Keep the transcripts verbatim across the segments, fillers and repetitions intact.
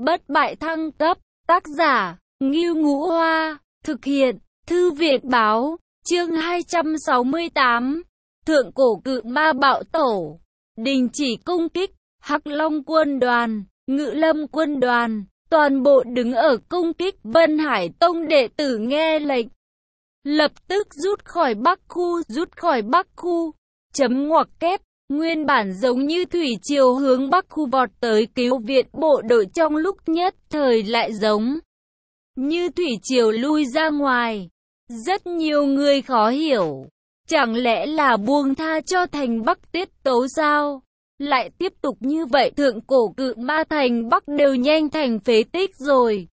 bất bại thăng cấp, tác giả, Ngưu Ngũ Hoa, thực hiện, Thư viện Báo, chương hai trăm sáu mươi tám, Thượng cổ cự ma bạo tổ, đình chỉ công kích, Hắc Long quân đoàn, Ngự Lâm quân đoàn, toàn bộ đứng ở công kích. Vân Hải Tông đệ tử nghe lệnh, lập tức rút khỏi Bắc khu, rút khỏi Bắc khu, chấm ngoặc kép. Nguyên bản giống như thủy triều hướng Bắc khu vọt tới cứu viện bộ đội, trong lúc nhất thời lại giống như thủy triều lui ra ngoài. Rất nhiều người khó hiểu, chẳng lẽ là buông tha cho thành Bắc tiết tấu sao? Lại tiếp tục như vậy, thượng cổ cự ma thành Bắc đều nhanh thành phế tích rồi.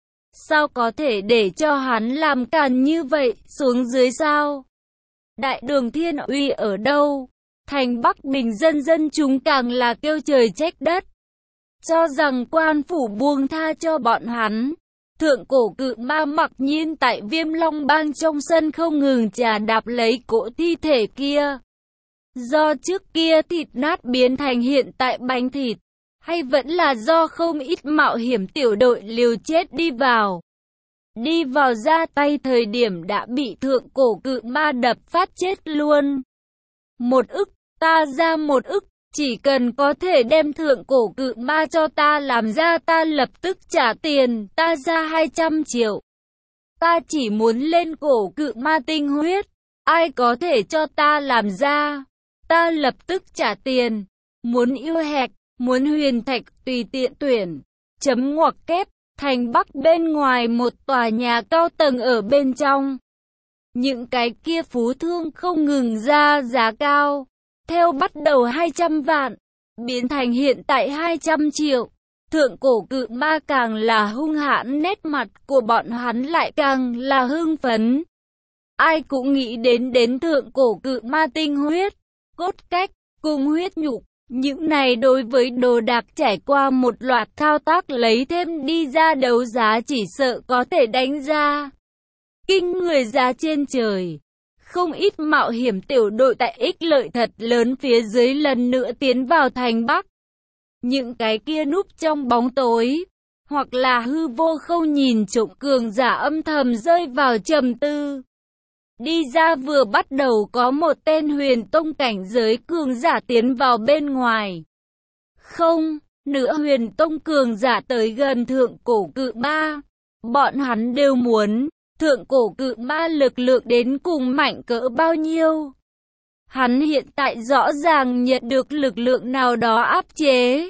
Sao có thể để cho hắn làm càn như vậy xuống dưới sao? Đại đường Thiên Uy ở đâu? Thành Bắc bình dân dân chúng càng là kêu trời trách đất, cho rằng quan phủ buông tha cho bọn hắn. Thượng cổ cự ma mặc nhiên tại Viêm Long Bang trong sân không ngừng chà đạp lấy cỗ thi thể kia. Do trước kia thịt nát biến thành hiện tại bánh thịt, hay vẫn là do không ít mạo hiểm tiểu đội liều chết đi vào. Đi vào ra tay thời điểm đã bị thượng cổ cự ma đập phát chết luôn. Một ức, ta ra một ức, chỉ cần có thể đem thượng cổ cự ma cho ta làm ra, ta lập tức trả tiền, ta ra hai trăm triệu. Ta chỉ muốn lên cổ cự ma tinh huyết, ai có thể cho ta làm ra, ta lập tức trả tiền. Muốn yêu hẹc, muốn huyền thạch, tùy tiện tuyển. Chấm ngoặc kép, thành Bắc bên ngoài một tòa nhà cao tầng ở bên trong. Những cái kia phú thương không ngừng ra giá cao. Theo bắt đầu hai trăm vạn, biến thành hiện tại hai trăm triệu. Thượng cổ cự ma càng là hung hãn, nét mặt của bọn hắn lại càng là hưng phấn. Ai cũng nghĩ đến đến thượng cổ cự ma tinh huyết, cốt cách, cùng huyết nhục. Những này đối với đồ đạc trải qua một loạt thao tác lấy thêm đi ra đấu giá chỉ sợ có thể đánh ra kinh người giá trên trời. Không ít mạo hiểm tiểu đội tại ích lợi thật lớn phía dưới lần nữa tiến vào thành Bắc. Những cái kia núp trong bóng tối, hoặc là hư vô không nhìn trộm cường giả âm thầm rơi vào trầm tư. Đi ra vừa bắt đầu có một tên huyền tông cảnh giới cường giả tiến vào bên ngoài. Không, nữa huyền tông cường giả tới gần thượng cổ cự ma. Bọn hắn đều muốn thượng cổ cự ma lực lượng đến cùng mạnh cỡ bao nhiêu. Hắn hiện tại rõ ràng nhận được lực lượng nào đó áp chế.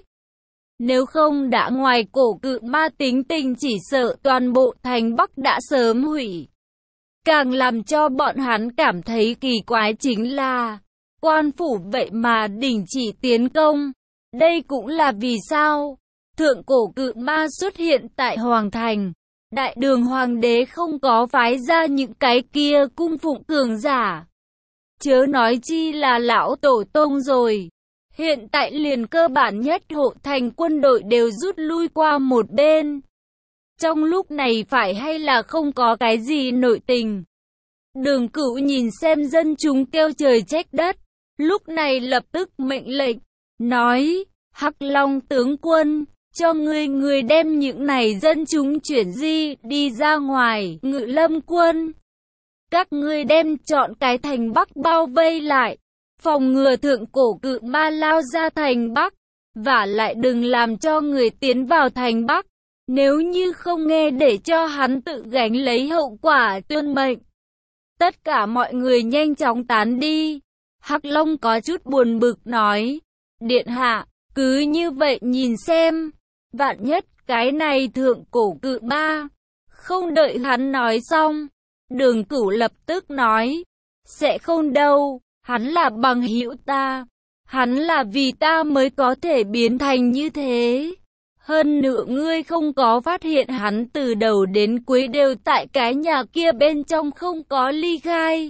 Nếu không đã ngoài cổ cự ma tính tình, chỉ sợ toàn bộ thành Bắc đã sớm hủy. Càng làm cho bọn hắn cảm thấy kỳ quái chính là quan phủ vậy mà đình chỉ tiến công. Đây cũng là vì sao thượng cổ cự ma xuất hiện tại Hoàng Thành. Đại đường hoàng đế không có phái ra những cái kia cung phụng cường giả, chớ nói chi là lão tổ tông rồi. Hiện tại liền cơ bản nhất hộ thành quân đội đều rút lui qua một bên. Trong lúc này phải hay là không có cái gì nội tình. Đường Cửu nhìn xem dân chúng kêu trời trách đất, lúc này lập tức mệnh lệnh, nói, Hắc Long tướng quân, cho ngươi người đem những này dân chúng chuyển di đi ra ngoài. Ngự Lâm quân, các ngươi đem chọn cái thành Bắc bao vây lại, phòng ngừa thượng cổ cự ma lao ra thành Bắc, và lại đừng làm cho người tiến vào thành Bắc. Nếu như không nghe để cho hắn tự gánh lấy hậu quả. Tuân mệnh. Tất cả mọi người nhanh chóng tán đi. Hắc Long có chút buồn bực nói, điện hạ, cứ như vậy nhìn xem, vạn nhất cái này thượng cổ cự ma. Không đợi hắn nói xong, Đường Cửu lập tức nói, sẽ không đâu, hắn là bằng hữu ta, hắn là vì ta mới có thể biến thành như thế. Hơn nữa ngươi không có phát hiện hắn từ đầu đến cuối đều tại cái nhà kia bên trong, không có ly khai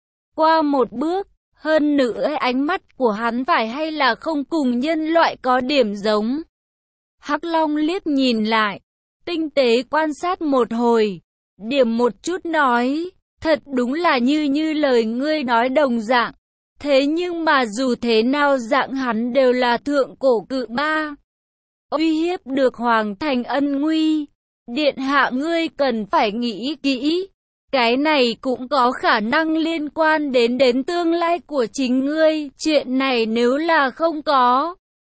qua một bước. Hơn nữa ánh mắt của hắn phải hay là không cùng nhân loại có điểm giống. Hắc Long liếc nhìn lại, tinh tế quan sát một hồi, điểm một chút nói, thật đúng là như như lời ngươi nói đồng dạng. Thế nhưng mà dù thế nào dạng hắn đều là thượng cổ cự ma. uy hiếp được Hoàng thành ân nguy. Điện hạ ngươi cần phải nghĩ kỹ. Cái này cũng có khả năng liên quan đến đến tương lai của chính ngươi. Chuyện này nếu là không có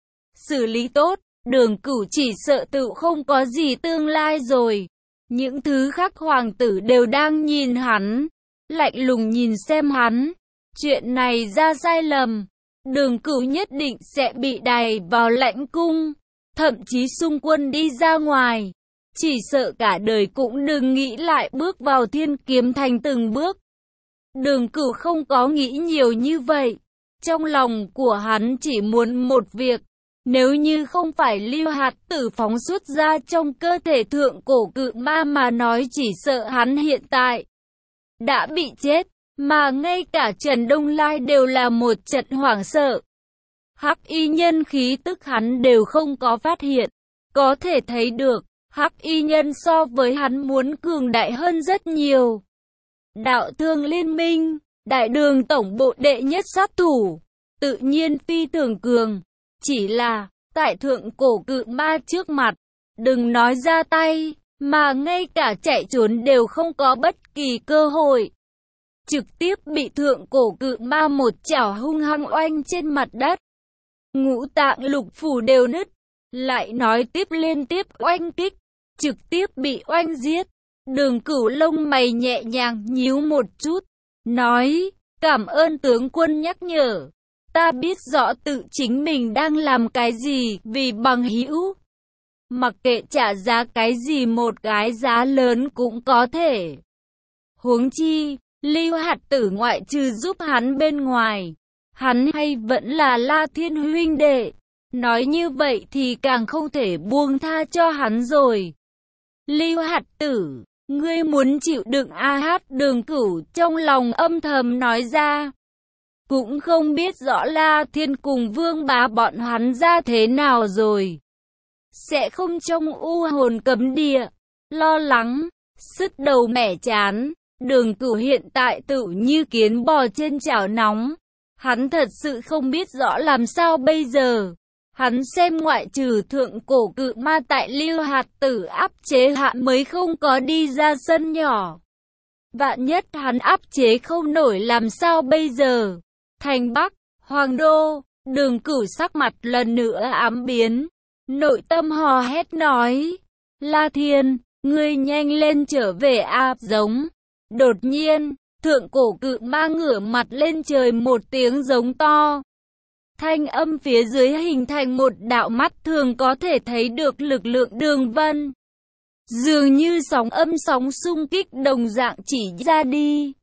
xử lý tốt, Đường Cửu chỉ sợ tự không có gì tương lai rồi. Những thứ khác hoàng tử đều đang nhìn hắn, lạnh lùng nhìn xem hắn. Chuyện này ra sai lầm, Đường Cửu nhất định sẽ bị đày vào lãnh cung, thậm chí xung quân đi ra ngoài. Chỉ sợ cả đời cũng đừng nghĩ lại bước vào Thiên Kiếm Thành từng bước. Đường Cửu không có nghĩ nhiều như vậy. Trong lòng của hắn chỉ muốn một việc. Nếu như không phải Lưu Hạt Tử phóng xuất ra trong cơ thể thượng cổ cự ma mà nói, chỉ sợ hắn hiện tại đã bị chết. Mà ngay cả Trần Đông Lai đều là một trận hoảng sợ. Hắc y nhân khí tức hắn đều không có phát hiện. Có thể thấy được, Hắc y nhân so với hắn muốn cường đại hơn rất nhiều. Đạo Thương Liên Minh, Đại Đường tổng bộ đệ nhất sát thủ, tự nhiên phi thường cường. Chỉ là, tại thượng cổ cự ma trước mặt, đừng nói ra tay, mà ngay cả chạy trốn đều không có bất kỳ cơ hội. Trực tiếp bị thượng cổ cự ma một chảo hung hăng oanh trên mặt đất. Ngũ tạng lục phủ đều nứt, lại nói tiếp liên tiếp oanh kích, trực tiếp bị oanh giết. Đường Cửu lông mày nhẹ nhàng nhíu một chút, nói, cảm ơn tướng quân nhắc nhở. Ta biết rõ tự chính mình đang làm cái gì vì bằng hữu. Mặc kệ trả giá cái gì một cái giá lớn cũng có thể. Huống chi, Lưu Hạt Tử ngoại trừ giúp hắn bên ngoài, hắn hay vẫn là La Thiên huynh đệ. Nói như vậy thì càng không thể buông tha cho hắn rồi. Lưu Hạt Tử, ngươi muốn chịu đựng a hát. Đường Cửu trong lòng âm thầm nói ra. Cũng không biết rõ La Thiên cùng Vương Bá bọn hắn ra thế nào rồi. Sẽ không trong u hồn cấm địa, lo lắng, sứt đầu mẻ chán. Đường Cửu hiện tại tự như kiến bò trên chảo nóng. Hắn thật sự không biết rõ làm sao bây giờ. Hắn xem ngoại trừ thượng cổ cự ma tại Lưu Hạt Tử áp chế hạ mới không có đi ra sân nhỏ. Vạn nhất hắn áp chế không nổi làm sao bây giờ. Thành Bắc, Hoàng Đô, Đường Cửu sắc mặt lần nữa ám biến. Nội tâm hò hét nói, La Thiên, ngươi nhanh lên trở về a. Giống. Đột nhiên, thượng cổ cự ma ngửa mặt lên trời một tiếng giống to. Thanh âm phía dưới hình thành một đạo mắt thường có thể thấy được lực lượng đường vân. Dường như sóng âm sóng xung kích đồng dạng chỉ ra đi.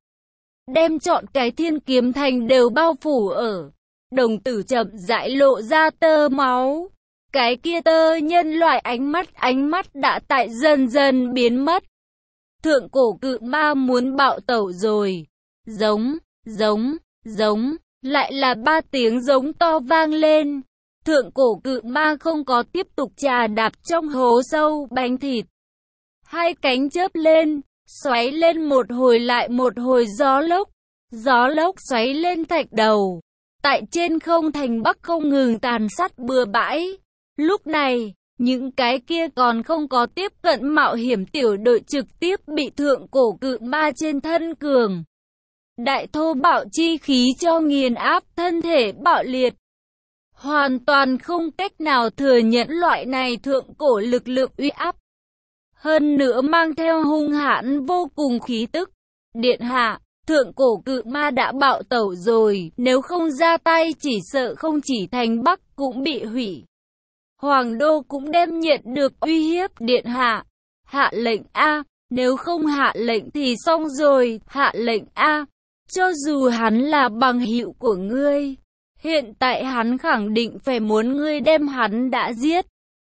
Đem trọn cái Thiên Kiếm Thành đều bao phủ ở. Đồng tử chậm rãi lộ ra tơ máu. Cái kia tơ nhân loại ánh mắt ánh mắt đã tại dần dần biến mất. Thượng cổ cự ma muốn bạo tẩu rồi. Giống, giống, giống. Lại là ba tiếng giống to vang lên. Thượng cổ cự ma không có tiếp tục trà đạp trong hố sâu bánh thịt. Hai cánh chớp lên, xoáy lên một hồi lại một hồi gió lốc. Gió lốc xoáy lên thạch đầu. Tại trên không thành Bắc không ngừng tàn sát bừa bãi. Lúc này, những cái kia còn không có tiếp cận mạo hiểm tiểu đội trực tiếp bị thượng cổ cự ma trên thân cường đại thô bạo chi khí cho nghiền áp, thân thể bạo liệt. Hoàn toàn không cách nào thừa nhận loại này thượng cổ lực lượng uy áp. Hơn nữa mang theo hung hãn vô cùng khí tức. Điện hạ, thượng cổ cự ma đã bạo tẩu rồi, nếu không ra tay chỉ sợ không chỉ thành Bắc cũng bị hủy. Hoàng đô cũng đem nhận được uy hiếp. Điện hạ, hạ lệnh A, nếu không hạ lệnh thì xong rồi, hạ lệnh A. Cho dù hắn là bằng hữu của ngươi, hiện tại hắn khẳng định phải muốn ngươi đem hắn đã giết.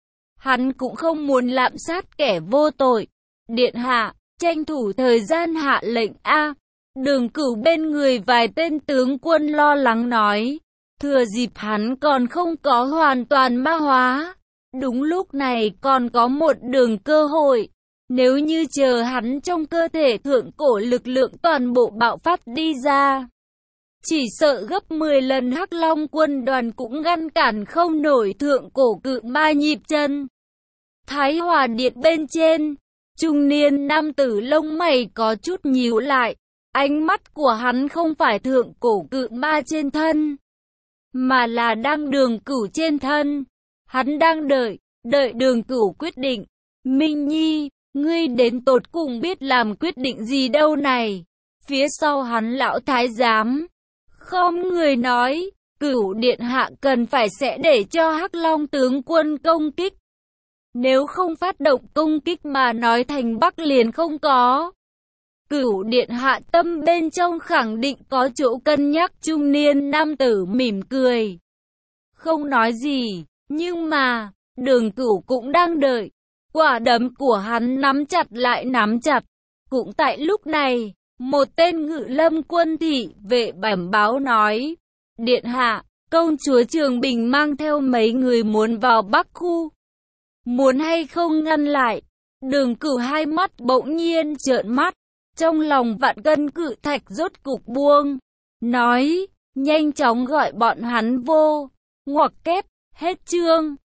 Hắn cũng không muốn lạm sát kẻ vô tội. Điện hạ, tranh thủ thời gian hạ lệnh A. Đường Cửu bên người vài tên tướng quân lo lắng nói. Thừa dịp hắn còn không có hoàn toàn ma hóa. Đúng lúc này còn có một đường cơ hội. Nếu như chờ hắn trong cơ thể thượng cổ lực lượng toàn bộ bạo phát đi ra, Chỉ sợ gấp mười lần Hắc Long quân đoàn cũng ngăn cản không nổi thượng cổ cự ma nhịp chân. Thái Hòa Điện bên trên, trung niên nam tử lông mày có chút nhíu lại, ánh mắt của hắn không phải thượng cổ cự ma trên thân, mà là đang Đường Cửu trên thân. Hắn đang đợi, đợi Đường Cửu quyết định. Minh Nhi, ngươi đến tột cùng biết làm quyết định gì đâu này? Phía sau hắn lão thái giám không người nói, Cửu điện hạ cần phải sẽ để cho Hắc Long tướng quân công kích. Nếu không phát động công kích mà nói thành Bắc liền không có. Cửu điện hạ tâm bên trong khẳng định có chỗ cân nhắc. Trung niên nam tử mỉm cười, không nói gì, nhưng mà Đường Cửu cũng đang đợi. Quả đấm của hắn nắm chặt lại nắm chặt. Cũng tại lúc này, một tên Ngự Lâm quân thị vệ bẩm báo nói, điện hạ, công chúa Trường Bình mang theo mấy người muốn vào Bắc khu. Muốn hay không ngăn lại? Đường Cửu hai mắt bỗng nhiên trợn mắt, trong lòng vạn cân cự thạch rốt cục buông, nói, nhanh chóng gọi bọn hắn vô. Ngoặc kép, hết chương.